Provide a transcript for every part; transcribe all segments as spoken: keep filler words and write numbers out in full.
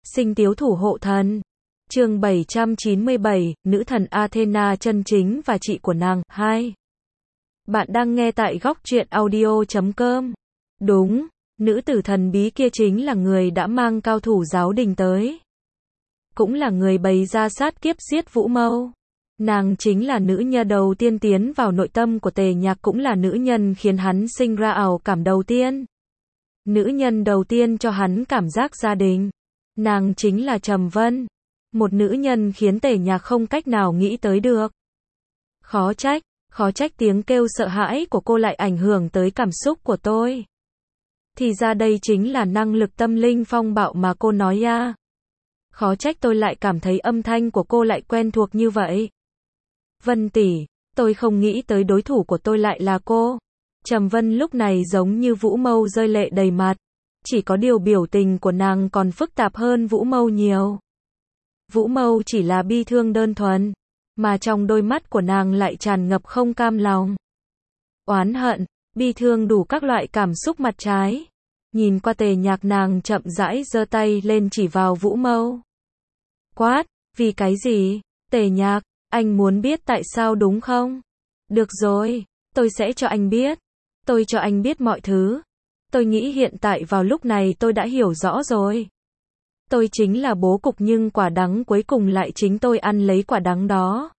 Sinh tiếu thủ hộ thần. Chương bảy trăm chín mươi bảy, nữ thần Athena chân chính và chị của nàng. hai. Bạn đang nghe tại góc truyện audio chấm com. Đúng, nữ tử thần bí kia chính là người đã mang cao thủ giáo đình tới. Cũng là người bày ra sát kiếp giết Vũ Mâu. Nàng chính là nữ nhân đầu tiên tiến vào nội tâm của Tề Nhạc, cũng là nữ nhân khiến hắn sinh ra ảo cảm đầu tiên. Nữ nhân đầu tiên cho hắn cảm giác gia đình. Nàng chính là Trầm Vân. Một nữ nhân khiến Tề Nhạc không cách nào nghĩ tới được. Khó trách, khó trách tiếng kêu sợ hãi của cô lại ảnh hưởng tới cảm xúc của tôi. Thì ra đây chính là năng lực tâm linh phong bạo mà cô nói à. Khó trách tôi lại cảm thấy âm thanh của cô lại quen thuộc như vậy. Vân tỷ, tôi không nghĩ tới đối thủ của tôi lại là cô. Trầm Vân lúc này giống như Vũ Mâu rơi lệ đầy mặt. Chỉ có điều biểu tình của nàng còn phức tạp hơn Vũ Mâu nhiều. Vũ Mâu chỉ là bi thương đơn thuần, mà trong đôi mắt của nàng lại tràn ngập không cam lòng, oán hận, bi thương, đủ các loại cảm xúc mặt trái. Nhìn qua Tề Nhạc, nàng chậm rãi giơ tay lên chỉ vào Vũ Mâu. Quát, vì cái gì? Tề Nhạc, anh muốn biết tại sao đúng không? Được rồi, tôi sẽ cho anh biết. Tôi cho anh biết mọi thứ. Tôi nghĩ hiện tại vào lúc này tôi đã hiểu rõ rồi. Tôi chính là bố cục, nhưng quả đắng cuối cùng lại chính tôi ăn lấy quả đắng đó.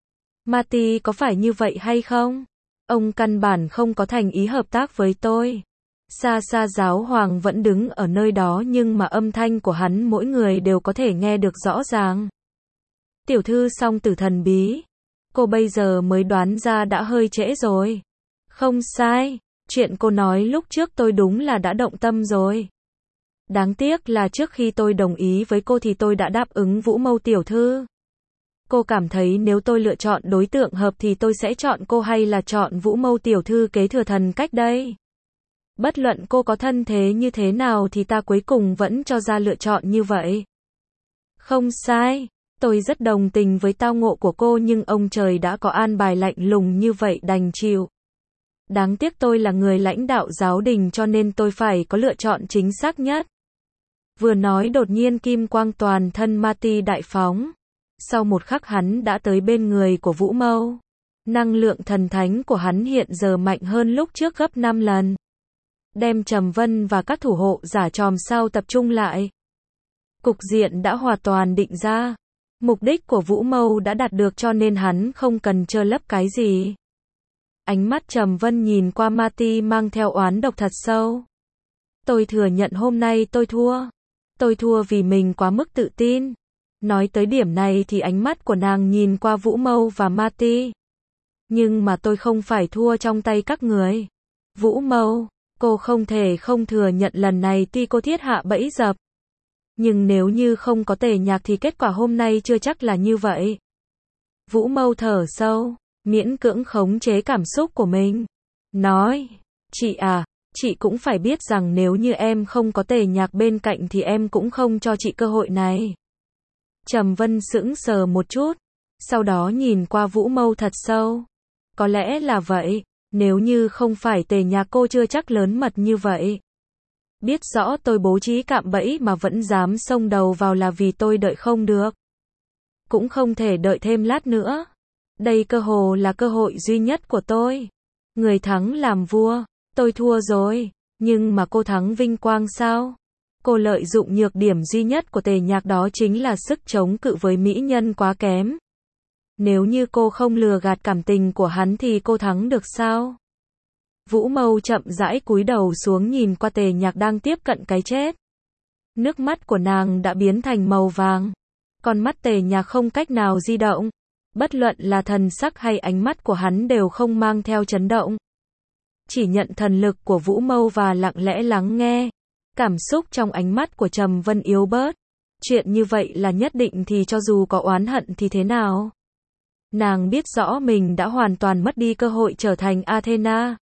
Mati có phải như vậy hay không? Ông căn bản không có thành ý hợp tác với tôi. Xa xa giáo hoàng vẫn đứng ở nơi đó, nhưng mà âm thanh của hắn mỗi người đều có thể nghe được rõ ràng. Tiểu thư song tử thần bí. Cô bây giờ mới đoán ra đã hơi trễ rồi. Không sai, chuyện cô nói lúc trước tôi đúng là đã động tâm rồi. Đáng tiếc là trước khi tôi đồng ý với cô thì tôi đã đáp ứng Vũ Mâu tiểu thư. Cô cảm thấy nếu tôi lựa chọn đối tượng hợp thì tôi sẽ chọn cô hay là chọn Vũ Mâu tiểu thư kế thừa thần cách đây? Bất luận cô có thân thế như thế nào thì ta cuối cùng vẫn cho ra lựa chọn như vậy. Không sai, tôi rất đồng tình với tao ngộ của cô, nhưng ông trời đã có an bài lạnh lùng như vậy, đành chịu. Đáng tiếc tôi là người lãnh đạo giáo đình cho nên tôi phải có lựa chọn chính xác nhất. Vừa nói đột nhiên kim quang toàn thân Mati đại phóng. Sau một khắc hắn đã tới bên người của Vũ Mâu. Năng lượng thần thánh của hắn hiện giờ mạnh hơn lúc trước gấp năm lần. Đem Trầm Vân và các thủ hộ giả chòm sao tập trung lại. Cục diện đã hoàn toàn định ra. Mục đích của Vũ Mâu đã đạt được cho nên hắn không cần trơ lấp cái gì. Ánh mắt Trầm Vân nhìn qua Mati mang theo oán độc thật sâu. Tôi thừa nhận hôm nay tôi thua. Tôi thua vì mình quá mức tự tin. Nói tới điểm này thì ánh mắt của nàng nhìn qua Vũ Mâu và Mati. Nhưng mà tôi không phải thua trong tay các người. Vũ Mâu, cô không thể không thừa nhận lần này tuy cô thiết hạ bẫy dập. Nhưng nếu như không có Tề Nhạc thì kết quả hôm nay chưa chắc là như vậy. Vũ Mâu thở sâu, miễn cưỡng khống chế cảm xúc của mình. Nói, chị à, chị cũng phải biết rằng nếu như em không có Tề Nhạc bên cạnh thì em cũng không cho chị cơ hội này. Trầm Vân sững sờ một chút, sau đó nhìn qua Vũ Mâu thật sâu. Có lẽ là vậy, nếu như không phải Tề Nhạc cô chưa chắc lớn mật như vậy. Biết rõ tôi bố trí cạm bẫy mà vẫn dám xông đầu vào là vì tôi đợi không được. Cũng không thể đợi thêm lát nữa. Đây cơ hồ là cơ hội duy nhất của tôi. Người thắng làm vua, tôi thua rồi, nhưng mà cô thắng vinh quang sao? Cô lợi dụng nhược điểm duy nhất của Tề Nhạc, đó chính là sức chống cự với mỹ nhân quá kém. Nếu như cô không lừa gạt cảm tình của hắn thì cô thắng được sao? Vũ Mâu chậm rãi cúi đầu xuống nhìn qua Tề Nhạc đang tiếp cận cái chết. Nước mắt của nàng đã biến thành màu vàng. Con mắt Tề Nhạc không cách nào di động. Bất luận là thần sắc hay ánh mắt của hắn đều không mang theo chấn động. Chỉ nhận thần lực của Vũ Mâu và lặng lẽ lắng nghe. Cảm xúc trong ánh mắt của Trầm Vân yếu bớt. Chuyện như vậy là nhất định thì cho dù có oán hận thì thế nào? Nàng biết rõ mình đã hoàn toàn mất đi cơ hội trở thành Athena.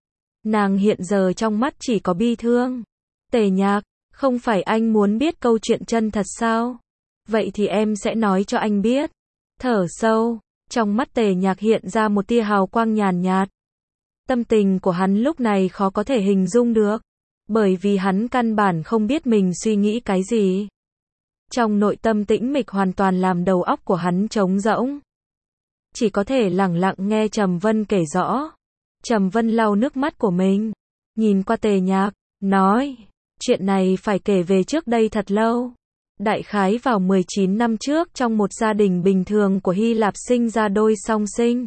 Nàng hiện giờ trong mắt chỉ có bi thương. Tề Nhạc, không phải anh muốn biết câu chuyện chân thật sao? Vậy thì em sẽ nói cho anh biết. Thở sâu, trong mắt Tề Nhạc hiện ra một tia hào quang nhàn nhạt. Tâm tình của hắn lúc này khó có thể hình dung được. Bởi vì hắn căn bản không biết mình suy nghĩ cái gì. Trong nội tâm tĩnh mịch hoàn toàn làm đầu óc của hắn trống rỗng. Chỉ có thể lẳng lặng nghe Trầm Vân kể rõ. Trầm Vân lau nước mắt của mình, nhìn qua Tề Nhạc, nói, chuyện này phải kể về trước đây thật lâu. Đại khái vào mười chín năm trước trong một gia đình bình thường của Hy Lạp sinh ra đôi song sinh.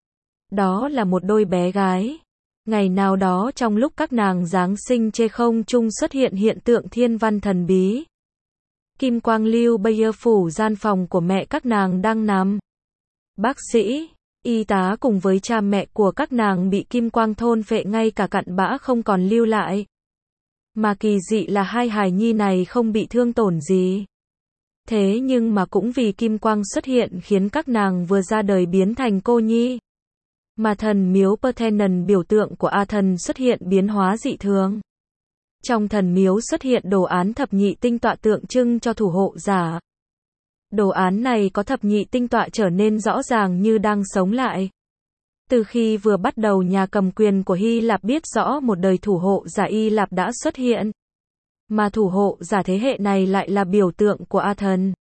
Đó là một đôi bé gái. Ngày nào đó trong lúc các nàng giáng sinh trên không trung xuất hiện hiện tượng thiên văn thần bí. Kim quang lưu bây phủ gian phòng của mẹ các nàng đang nằm. Bác sĩ, y tá cùng với cha mẹ của các nàng bị kim quang thôn phệ ngay cả cặn bã không còn lưu lại. Mà kỳ dị là hai hài nhi này không bị thương tổn gì. Thế nhưng mà cũng vì kim quang xuất hiện khiến các nàng vừa ra đời biến thành cô nhi. Mà thần miếu Parthenon biểu tượng của A thần xuất hiện biến hóa dị thường. Trong thần miếu xuất hiện đồ án thập nhị tinh tọa tượng trưng cho thủ hộ giả. Đồ án này có thập nhị tinh tọa trở nên rõ ràng như đang sống lại. Từ khi vừa bắt đầu nhà cầm quyền của Hy Lạp biết rõ một đời thủ hộ giả Hy Lạp đã xuất hiện. Mà thủ hộ giả thế hệ này lại là biểu tượng của A thần.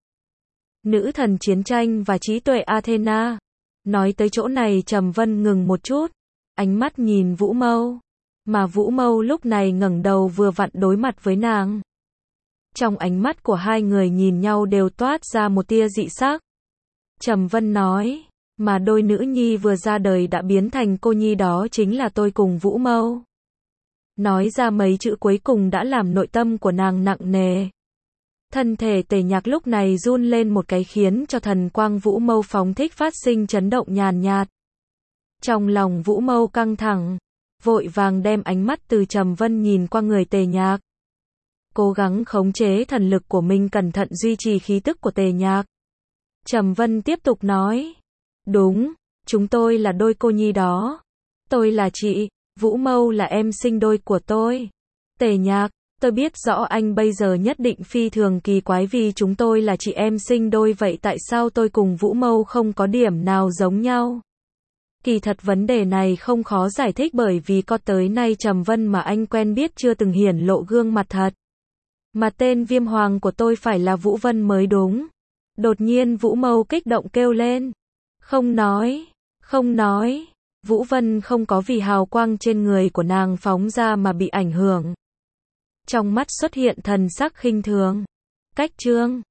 Nữ thần chiến tranh và trí tuệ Athena. Nói tới chỗ này Trầm Vân ngừng một chút. Ánh mắt nhìn Vũ Mâu. Mà Vũ Mâu lúc này ngẩng đầu vừa vặn đối mặt với nàng. Trong ánh mắt của hai người nhìn nhau đều toát ra một tia dị sắc. Trầm Vân nói, mà đôi nữ nhi vừa ra đời đã biến thành cô nhi đó chính là tôi cùng Vũ Mâu. Nói ra mấy chữ cuối cùng đã làm nội tâm của nàng nặng nề. Thân thể Tề Nhạc lúc này run lên một cái khiến cho thần quang Vũ Mâu phóng thích phát sinh chấn động nhàn nhạt. Trong lòng Vũ Mâu căng thẳng, vội vàng đem ánh mắt từ Trầm Vân nhìn qua người Tề Nhạc. Cố gắng khống chế thần lực của mình cẩn thận duy trì khí tức của Tề Nhạc. Trầm Vân tiếp tục nói, đúng, chúng tôi là đôi cô nhi đó. Tôi là chị, Vũ Mâu là em sinh đôi của tôi. Tề Nhạc, tôi biết rõ anh bây giờ nhất định phi thường kỳ quái vì chúng tôi là chị em sinh đôi, vậy tại sao tôi cùng Vũ Mâu không có điểm nào giống nhau? Kỳ thật vấn đề này không khó giải thích bởi vì có tới nay Trầm Vân mà anh quen biết chưa từng hiển lộ gương mặt thật. Mà tên Viêm Hoàng của tôi phải là Vũ Vân mới đúng. Đột nhiên Vũ Mâu kích động kêu lên. Không nói, không nói. Vũ Vân không có vì hào quang trên người của nàng phóng ra mà bị ảnh hưởng. Trong mắt xuất hiện thần sắc khinh thường. Cách chương